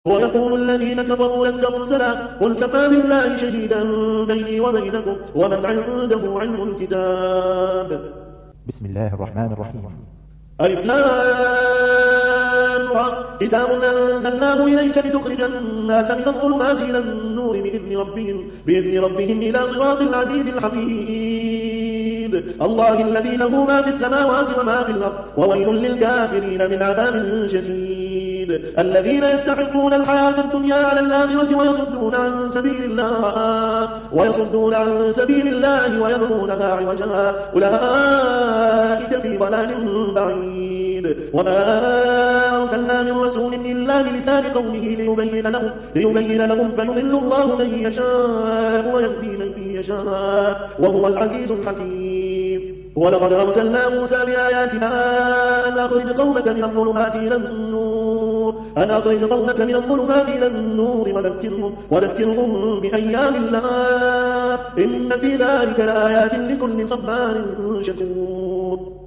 ويقول الذين كفروا لست مرسلا قل كفى بالله شهيدا بيني وبينكم ومن عنده علم الكتاب. بسم الله الرحمن الرحيم. ألف لام را كتاب أنزلناه إليك لتخرج الناس من الظلمات إلى النور بإذن ربهم إلى صراط العزيز الحميد الله الذي له ما في السماوات وما في الأرض وويل للكافرين من عذاب شديد الذين يستحقون الحياة الدنيا على الآخرة ويصدون عن سبيل الله ويبغونها عوجا أولئك في ضلال بعيد وما أرسلنا من رسول إلا بلسان قومه ليبين لهم فيضل الله من يشاء ويهدي من يشاء وهو العزيز الحكيم ولقد أرسلنا موسى بآياتنا أن أخرج قومك من الظلمات إلى النور وذكرهم بأيام الله إن في ذلك لآيات لكل صبار شكور.